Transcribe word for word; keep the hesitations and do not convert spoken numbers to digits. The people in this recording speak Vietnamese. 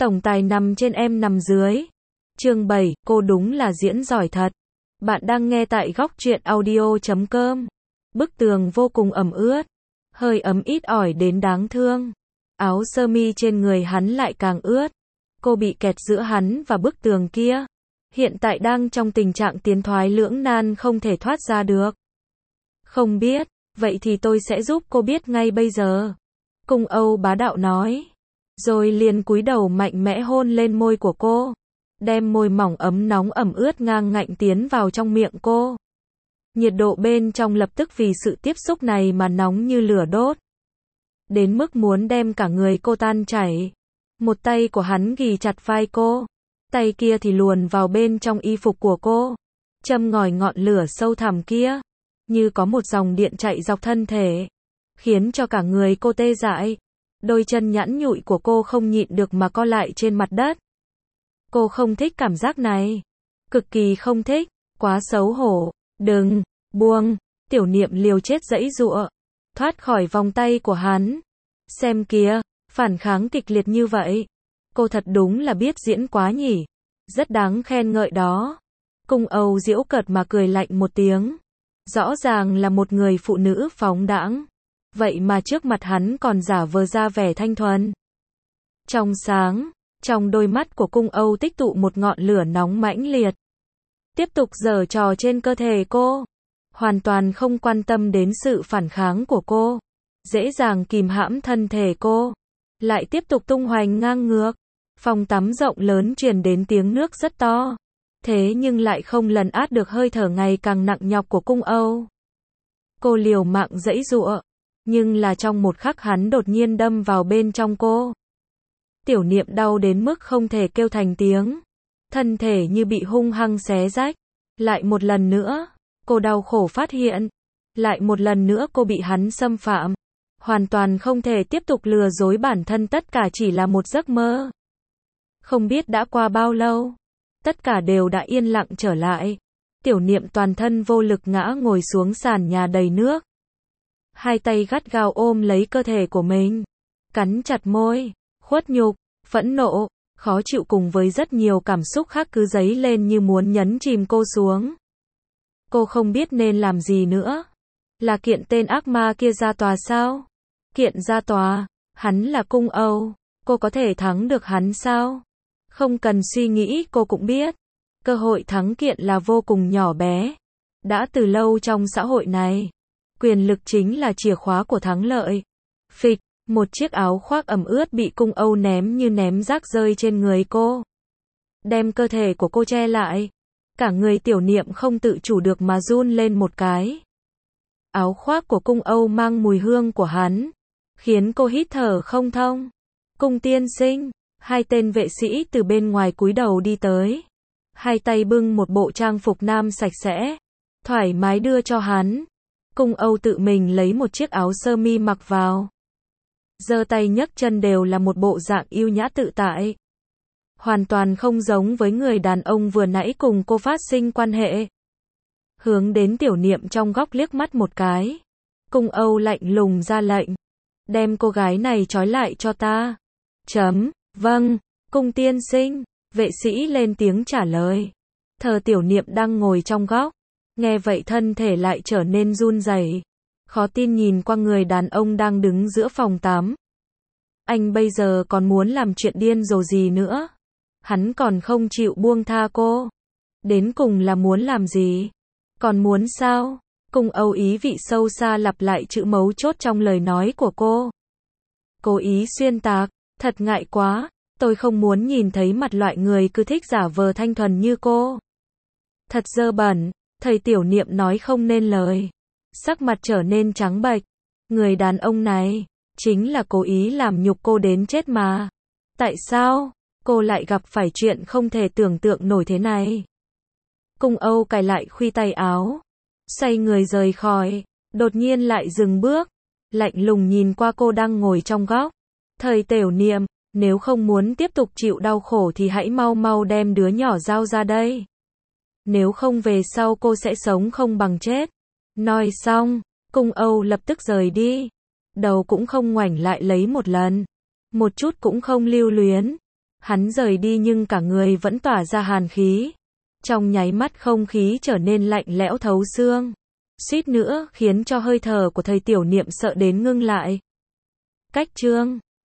Tổng tài nằm trên em nằm dưới. Chương bảy, cô đúng là diễn giỏi thật. Bạn đang nghe tại góc truyện audio chấm com. Bức tường vô cùng ẩm ướt, hơi ấm ít ỏi đến đáng thương. Áo sơ mi trên người hắn lại càng ướt. Cô bị kẹt giữa hắn và bức tường kia. Hiện tại đang trong tình trạng tiến thoái lưỡng nan không thể thoát ra được. Không biết, vậy thì tôi sẽ giúp cô biết ngay bây giờ. Cung Âu bá đạo nói. Rồi liền cúi đầu mạnh mẽ hôn lên môi của cô. Đem môi mỏng ấm nóng ẩm ướt ngang ngạnh tiến vào trong miệng cô. Nhiệt độ bên trong lập tức vì sự tiếp xúc này mà nóng như lửa đốt. Đến mức muốn đem cả người cô tan chảy. Một tay của hắn ghì chặt vai cô. Tay kia thì luồn vào bên trong y phục của cô. Châm ngòi ngọn lửa sâu thẳm kia. Như có một dòng điện chạy dọc thân thể. Khiến cho cả người cô tê dại. Đôi chân nhẵn nhụi của cô không nhịn được mà co lại trên mặt đất. Cô không thích cảm giác này. Cực kỳ không thích. Quá xấu hổ. Đừng, buông. Tiểu Niệm liều chết giãy giụa. Thoát khỏi vòng tay của hắn. Xem kìa, phản kháng kịch liệt như vậy. Cô thật đúng là biết diễn quá nhỉ. Rất đáng khen ngợi đó. Cung Âu giễu cợt mà cười lạnh một tiếng. Rõ ràng là một người phụ nữ phóng đãng. Vậy mà trước mặt hắn còn giả vờ ra vẻ thanh thuần. Trong sáng, trong đôi mắt của Cung Âu tích tụ một ngọn lửa nóng mãnh liệt. Tiếp tục giở trò trên cơ thể cô. Hoàn toàn không quan tâm đến sự phản kháng của cô. Dễ dàng kìm hãm thân thể cô. Lại tiếp tục tung hoành ngang ngược. Phòng tắm rộng lớn truyền đến tiếng nước rất to. Thế nhưng lại không lấn át được hơi thở ngày càng nặng nhọc của Cung Âu. Cô liều mạng giãy giụa. Nhưng là trong một khắc hắn đột nhiên đâm vào bên trong cô. Tiểu Niệm đau đến mức không thể kêu thành tiếng. Thân thể như bị hung hăng xé rách. Lại một lần nữa, cô đau khổ phát hiện. Lại một lần nữa cô bị hắn xâm phạm. Hoàn toàn không thể tiếp tục lừa dối bản thân, tất cả chỉ là một giấc mơ. Không biết đã qua bao lâu. Tất cả đều đã yên lặng trở lại. Tiểu Niệm toàn thân vô lực ngã ngồi xuống sàn nhà đầy nước. Hai tay gắt gao ôm lấy cơ thể của mình. Cắn chặt môi. Khuất nhục, phẫn nộ, khó chịu cùng với rất nhiều cảm xúc khác cứ dấy lên như muốn nhấn chìm cô xuống. Cô không biết nên làm gì nữa. Là kiện tên ác ma kia ra tòa sao? Kiện ra tòa. Hắn là Cung Âu. Cô có thể thắng được hắn sao? Không cần suy nghĩ cô cũng biết. Cơ hội thắng kiện là vô cùng nhỏ bé. Đã từ lâu trong xã hội này. Quyền lực chính là chìa khóa của thắng lợi. Phịch, một chiếc áo khoác ẩm ướt bị Cung Âu ném như ném rác rơi trên người cô. Đem cơ thể của cô che lại. Cả người Tiểu Niệm không tự chủ được mà run lên một cái. Áo khoác của Cung Âu mang mùi hương của hắn. Khiến cô hít thở không thông. Cung tiên sinh, hai tên vệ sĩ từ bên ngoài cúi đầu đi tới. Hai tay bưng một bộ trang phục nam sạch sẽ. Thoải mái đưa cho hắn. Cung Âu tự mình lấy một chiếc áo sơ mi mặc vào. Giơ tay nhấc chân đều là một bộ dạng yêu nhã tự tại. Hoàn toàn không giống với người đàn ông vừa nãy cùng cô phát sinh quan hệ. Hướng đến Tiểu Niệm trong góc liếc mắt một cái. Cung Âu lạnh lùng ra lệnh. Đem cô gái này trói lại cho ta. Chấm, vâng, cung tiên sinh. Vệ sĩ lên tiếng trả lời. Thờ Tiểu Niệm đang ngồi trong góc. Nghe vậy thân thể lại trở nên run rẩy. Khó tin nhìn qua người đàn ông đang đứng giữa phòng tắm. Anh bây giờ còn muốn làm chuyện điên rồ gì nữa? Hắn còn không chịu buông tha cô. Đến cùng là muốn làm gì? Còn muốn sao? Cung Âu ý vị sâu xa lặp lại chữ mấu chốt trong lời nói của cô. Cố ý xuyên tạc. Thật ngại quá. Tôi không muốn nhìn thấy mặt loại người cứ thích giả vờ thanh thuần như cô. Thật dơ bẩn. Thầy Tiểu Niệm nói không nên lời. Sắc mặt trở nên trắng bệch. Người đàn ông này chính là cố ý làm nhục cô đến chết mà. Tại sao cô lại gặp phải chuyện không thể tưởng tượng nổi thế này? Cung Âu cài lại khuy tay áo, xoay người rời khỏi, đột nhiên lại dừng bước, lạnh lùng nhìn qua cô đang ngồi trong góc. Thầy Tiểu Niệm, nếu không muốn tiếp tục chịu đau khổ thì hãy mau mau đem đứa nhỏ giao ra đây. Nếu không về sau cô sẽ sống không bằng chết. Nói xong, Cung Âu lập tức rời đi. Đầu cũng không ngoảnh lại lấy một lần. Một chút cũng không lưu luyến. Hắn rời đi nhưng cả người vẫn tỏa ra hàn khí. Trong nháy mắt không khí trở nên lạnh lẽo thấu xương. Suýt nữa khiến cho hơi thở của thầy Tiểu Niệm sợ đến ngưng lại. Cách chương